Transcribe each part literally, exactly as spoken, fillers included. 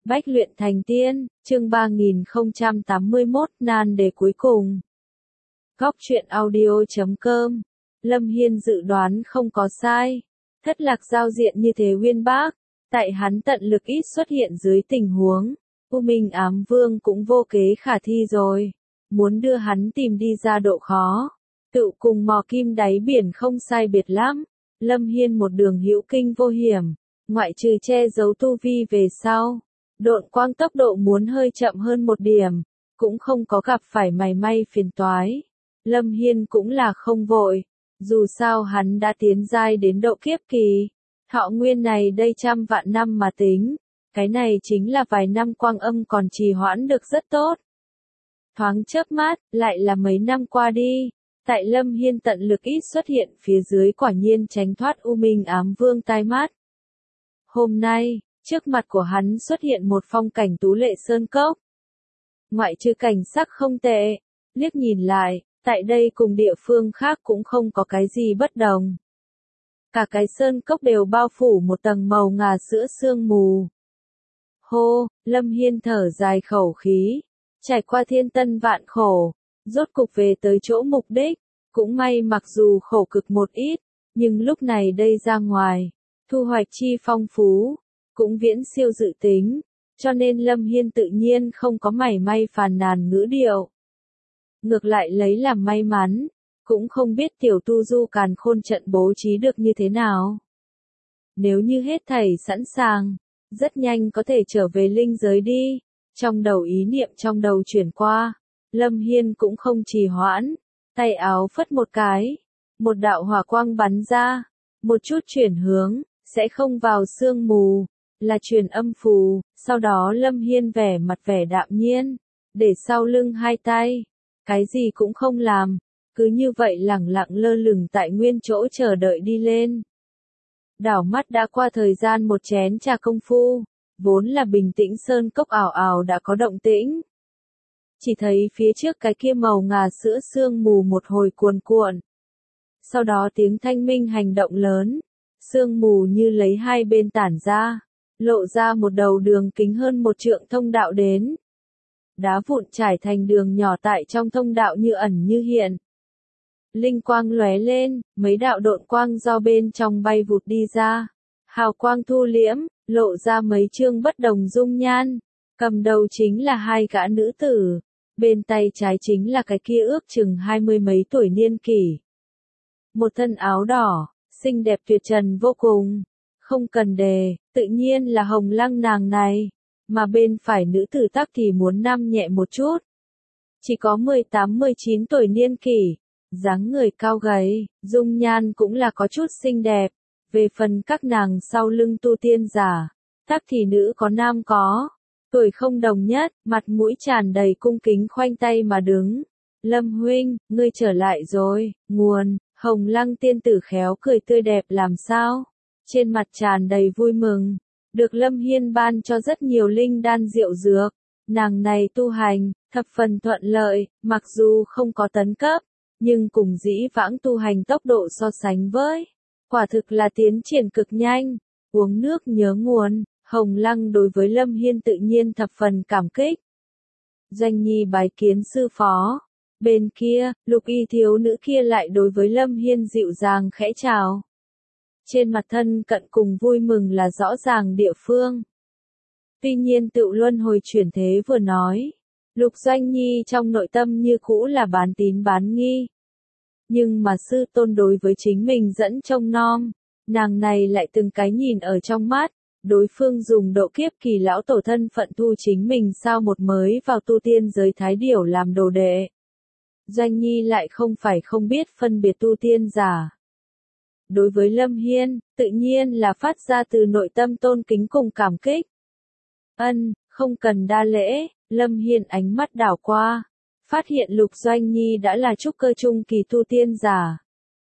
Bách luyện thành tiên, chương ba nghìn không trăm tám mươi mốt, nan đề cuối cùng. Góc truyện audio chấm com. Lâm Hiên dự đoán không có sai. Thất lạc giao diện như thế uyên bác, tại hắn tận lực ít xuất hiện dưới tình huống, U Minh Ám Vương cũng vô kế khả thi rồi. Muốn đưa hắn tìm đi ra độ khó, tự cùng mò kim đáy biển không sai biệt lắm. Lâm Hiên một đường hữu kinh vô hiểm, ngoại trừ che giấu tu vi về sau. Độn quang tốc độ muốn hơi chậm hơn một điểm, cũng không có gặp phải mảy may phiền toái. Lâm Hiên cũng là không vội, dù sao hắn đã tiến giai đến độ kiếp kỳ. Thọ nguyên này đây trăm vạn năm mà tính, cái này chính là vài năm quang âm còn trì hoãn được rất tốt. Thoáng chớp mắt, lại là mấy năm qua đi, tại Lâm Hiên tận lực ít xuất hiện phía dưới quả nhiên tránh thoát U Minh Ám Vương tai mắt. Hôm nay, trước mặt của hắn xuất hiện một phong cảnh tú lệ sơn cốc. Ngoại trừ cảnh sắc không tệ, liếc nhìn lại, tại đây cùng địa phương khác cũng không có cái gì bất đồng. Cả cái sơn cốc đều bao phủ một tầng màu ngà sữa sương mù. Hô, Lâm Hiên thở dài khẩu khí, trải qua thiên tân vạn khổ, rốt cục về tới chỗ mục đích, cũng may mặc dù khổ cực một ít, nhưng lúc này đây ra ngoài, thu hoạch chi phong phú, cũng viễn siêu dự tính, cho nên Lâm Hiên tự nhiên không có mảy may phàn nàn ngữ điệu. Ngược lại lấy làm may mắn, cũng không biết tiểu tu du càn khôn trận bố trí được như thế nào. Nếu như hết thảy sẵn sàng, rất nhanh có thể trở về linh giới đi. Trong đầu ý niệm trong đầu chuyển qua, Lâm Hiên cũng không trì hoãn, tay áo phất một cái, một đạo hỏa quang bắn ra, một chút chuyển hướng, sẽ không vào sương mù, là truyền âm phù. Sau đó Lâm Hiên vẻ mặt vẻ đạm nhiên, để sau lưng hai tay, cái gì cũng không làm, cứ như vậy lẳng lặng lơ lửng tại nguyên chỗ chờ đợi đi lên. Đảo mắt đã qua thời gian một chén trà công phu, vốn là bình tĩnh sơn cốc ảo ảo đã có động tĩnh. Chỉ thấy phía trước cái kia màu ngà sữa sương mù một hồi cuồn cuộn. Sau đó tiếng thanh minh hành động lớn, sương mù như lấy hai bên tản ra, lộ ra một đầu đường kính hơn một trượng thông đạo đến. Đá vụn trải thành đường nhỏ tại trong thông đạo như ẩn như hiện. Linh quang lóe lên, mấy đạo độn quang do bên trong bay vụt đi ra. Hào quang thu liễm, lộ ra mấy chương bất đồng dung nhan. Cầm đầu chính là hai gã nữ tử. Bên tay trái chính là cái kia ước chừng hai mươi mấy tuổi niên kỷ. Một thân áo đỏ, xinh đẹp tuyệt trần vô cùng. Không cần đề, tự nhiên là Hồng Lăng nàng này. Mà bên phải nữ tử tắc thì muốn năm nhẹ một chút. Chỉ có mười tám mười chín tuổi niên kỷ. Dáng người cao gầy, dung nhan cũng là có chút xinh đẹp. Về phần các nàng sau lưng tu tiên giả, tắc thì nữ có nam có. Tuổi không đồng nhất, mặt mũi tràn đầy cung kính khoanh tay mà đứng. Lâm huynh, ngươi trở lại rồi, nguồn, Hồng Lăng tiên tử khéo cười tươi đẹp làm sao. Trên mặt tràn đầy vui mừng, được Lâm Hiên ban cho rất nhiều linh đan diệu dược. Nàng này tu hành, thập phần thuận lợi, mặc dù không có tấn cấp, nhưng cùng dĩ vãng tu hành tốc độ so sánh với, quả thực là tiến triển cực nhanh. Uống nước nhớ nguồn, Hồng Lăng đối với Lâm Hiên tự nhiên thập phần cảm kích. Doanh Nhi bái kiến sư phó. Bên kia, Lục Y thiếu nữ kia lại đối với Lâm Hiên dịu dàng khẽ chào. Trên mặt thân cận cùng vui mừng là rõ ràng địa phương. Tuy nhiên Tựu Luân hồi chuyển thế vừa nói, Lục Doanh Nhi trong nội tâm như cũ là bán tín bán nghi. Nhưng mà sư tôn đối với chính mình dẫn trông nom, nàng này lại từng cái nhìn ở trong mắt, đối phương dùng độ kiếp kỳ lão tổ thân phận thu chính mình sao một mới vào tu tiên giới thái điểu làm đồ đệ. Doanh Nhi lại không phải không biết phân biệt tu tiên giả. Đối với Lâm Hiên, tự nhiên là phát ra từ nội tâm tôn kính cùng cảm kích. Ân, không cần đa lễ. Lâm Hiên ánh mắt đảo qua, phát hiện Lục Doanh Nhi đã là trúc cơ trung kỳ tu tiên giả.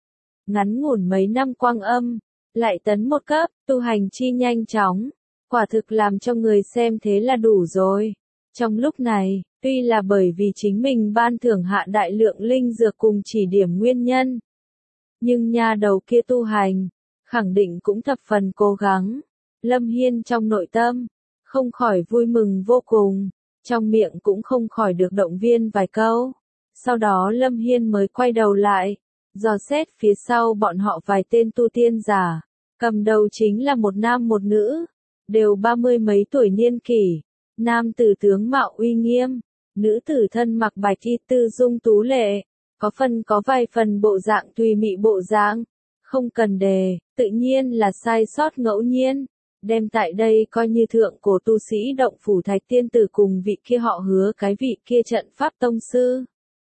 Ngắn ngủn mấy năm quang âm, lại tấn một cấp, tu hành chi nhanh chóng, quả thực làm cho người xem thế là đủ rồi. Trong lúc này, tuy là bởi vì chính mình ban thưởng hạ đại lượng linh dược cùng chỉ điểm nguyên nhân, nhưng nha đầu kia tu hành, khẳng định cũng thập phần cố gắng. Lâm Hiên trong nội tâm, không khỏi vui mừng vô cùng, trong miệng cũng không khỏi được động viên vài câu. Sau đó Lâm Hiên mới quay đầu lại, dò xét phía sau bọn họ vài tên tu tiên giả, cầm đầu chính là một nam một nữ, đều ba mươi mấy tuổi niên kỷ, nam tử tướng mạo uy nghiêm, nữ tử thân mặc bạch y tư dung tú lệ, có phần có vài phần bộ dạng tùy mị bộ dáng, không cần đề, tự nhiên là sai sót ngẫu nhiên, đem tại đây coi như thượng cổ tu sĩ động phủ Thạch tiên tử cùng vị kia họ Hứa cái vị kia trận pháp tông sư.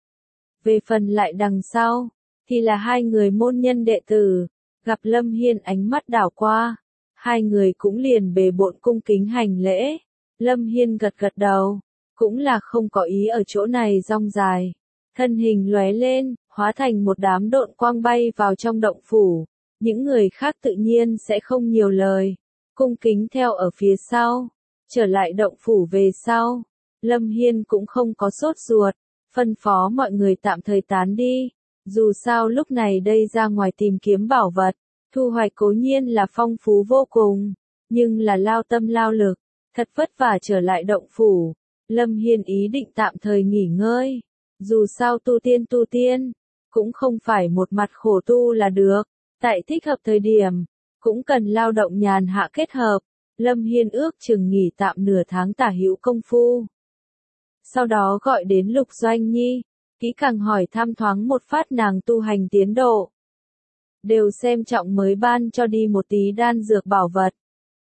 Về phần lại đằng sau, thì là hai người môn nhân đệ tử, gặp Lâm Hiên ánh mắt đảo qua, hai người cũng liền bề bộn cung kính hành lễ, Lâm Hiên gật gật đầu, cũng là không có ý ở chỗ này rong dài, thân hình lóe lên, hóa thành một đám độn quang bay vào trong động phủ, những người khác tự nhiên sẽ không nhiều lời, cung kính theo ở phía sau, trở lại động phủ về sau, Lâm Hiên cũng không có sốt ruột, phân phó mọi người tạm thời tán đi, dù sao lúc này đây ra ngoài tìm kiếm bảo vật, thu hoạch cố nhiên là phong phú vô cùng, nhưng là lao tâm lao lực, thật vất vả trở lại động phủ, Lâm Hiên ý định tạm thời nghỉ ngơi, dù sao tu tiên tu tiên, cũng không phải một mặt khổ tu là được, tại thích hợp thời điểm, cũng cần lao động nhàn hạ kết hợp, Lâm Hiên ước chừng nghỉ tạm nửa tháng tả hữu công phu. Sau đó gọi đến Lục Doanh Nhi, kỹ càng hỏi thăm thoáng một phát nàng tu hành tiến độ. Đều xem trọng mới ban cho đi một tí đan dược bảo vật.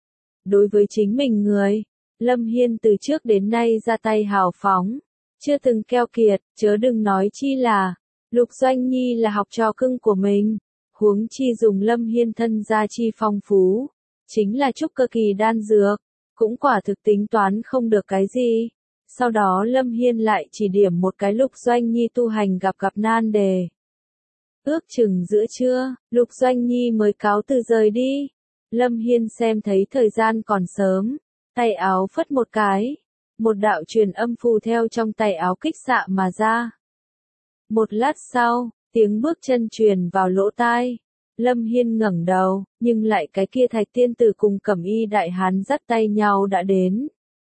Đối với chính mình người, Lâm Hiên từ trước đến nay ra tay hào phóng, chưa từng keo kiệt, chớ đừng nói chi là, Lục Doanh Nhi là học trò cưng của mình, huống chi dùng Lâm Hiên thân gia chi phong phú, chính là trúc cơ kỳ đan dược, cũng quả thực tính toán không được cái gì. Sau đó Lâm Hiên lại chỉ điểm một cái Lục Doanh Nhi tu hành gặp gặp nan đề. Ước chừng giữa trưa, Lục Doanh Nhi mới cáo từ rời đi. Lâm Hiên xem thấy thời gian còn sớm, tay áo phất một cái, một đạo truyền âm phù theo trong tay áo kích xạ mà ra. Một lát sau, tiếng bước chân truyền vào lỗ tai. Lâm Hiên ngẩng đầu, nhưng lại cái kia Thạch tiên tử cùng Cẩm Y đại hán dắt tay nhau đã đến.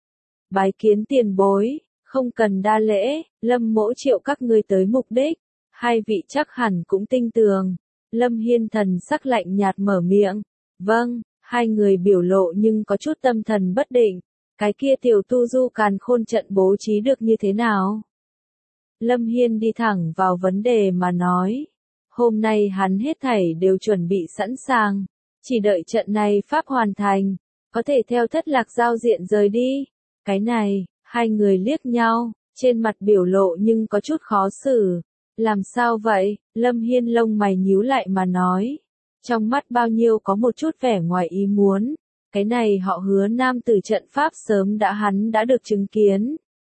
Bái kiến tiền bối, không cần đa lễ, Lâm mỗ triệu các ngươi tới mục đích, hai vị chắc hẳn cũng tinh tường. Lâm Hiên thần sắc lạnh nhạt mở miệng, vâng, hai người biểu lộ nhưng có chút tâm thần bất định, cái kia tiểu tu du càn khôn trận bố trí được như thế nào? Lâm Hiên đi thẳng vào vấn đề mà nói, hôm nay hắn hết thảy đều chuẩn bị sẵn sàng, chỉ đợi trận này pháp hoàn thành, có thể theo Thất Lạc giao diện rời đi. Cái này, hai người liếc nhau, trên mặt biểu lộ nhưng có chút khó xử. Làm sao vậy? Lâm Hiên lông mày nhíu lại mà nói. Trong mắt bao nhiêu có một chút vẻ ngoài ý muốn. Cái này họ Hứa nam tử trận pháp sớm đã hắn đã được chứng kiến.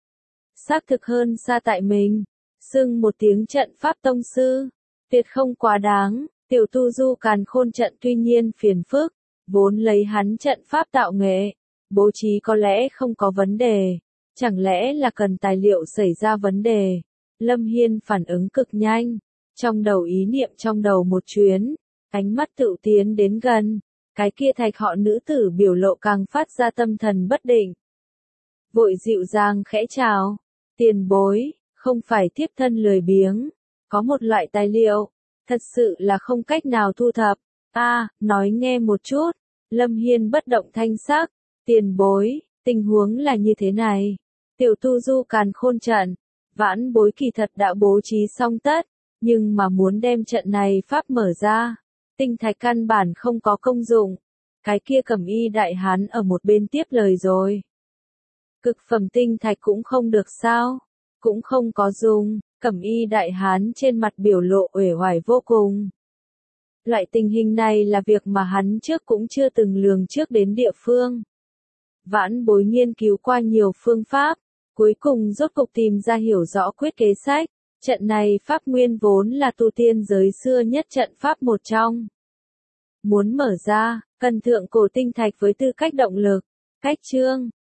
Xác thực hơn xa tại mình. Xưng một tiếng trận pháp tông sư. Tuyệt không quá đáng. Tiểu tu du càn khôn trận tuy nhiên phiền phức. Vốn lấy hắn trận pháp tạo nghệ. Bố trí có lẽ không có vấn đề, chẳng lẽ là cần tài liệu xảy ra vấn đề. Lâm Hiên phản ứng cực nhanh, trong đầu ý niệm trong đầu một chuyến, ánh mắt tự tiến đến gần, cái kia Thạch họ nữ tử biểu lộ càng phát ra tâm thần bất định. Vội dịu dàng khẽ chào, tiền bối, không phải tiếp thân lười biếng, có một loại tài liệu, thật sự là không cách nào thu thập, ta, nói nghe một chút, Lâm Hiên bất động thanh sắc. Tiền bối, tình huống là như thế này. Tiểu tu du càn khôn trận, vãn bối kỳ thật đã bố trí xong tất, nhưng mà muốn đem trận này pháp mở ra, tinh thạch căn bản không có công dụng. Cái kia Cẩm Y đại hán ở một bên tiếp lời rồi. Cực phẩm tinh thạch cũng không được sao, cũng không có dùng, Cẩm Y đại hán trên mặt biểu lộ uể oải vô cùng. Loại tình hình này là việc mà hắn trước cũng chưa từng lường trước đến địa phương. Vãn bối nghiên cứu qua nhiều phương pháp, cuối cùng rốt cục tìm ra hiểu rõ quyết kế sách, trận này pháp nguyên vốn là tu tiên giới xưa nhất trận pháp một trong. Muốn mở ra, cần thượng cổ tinh thạch với tư cách động lực, cách chương,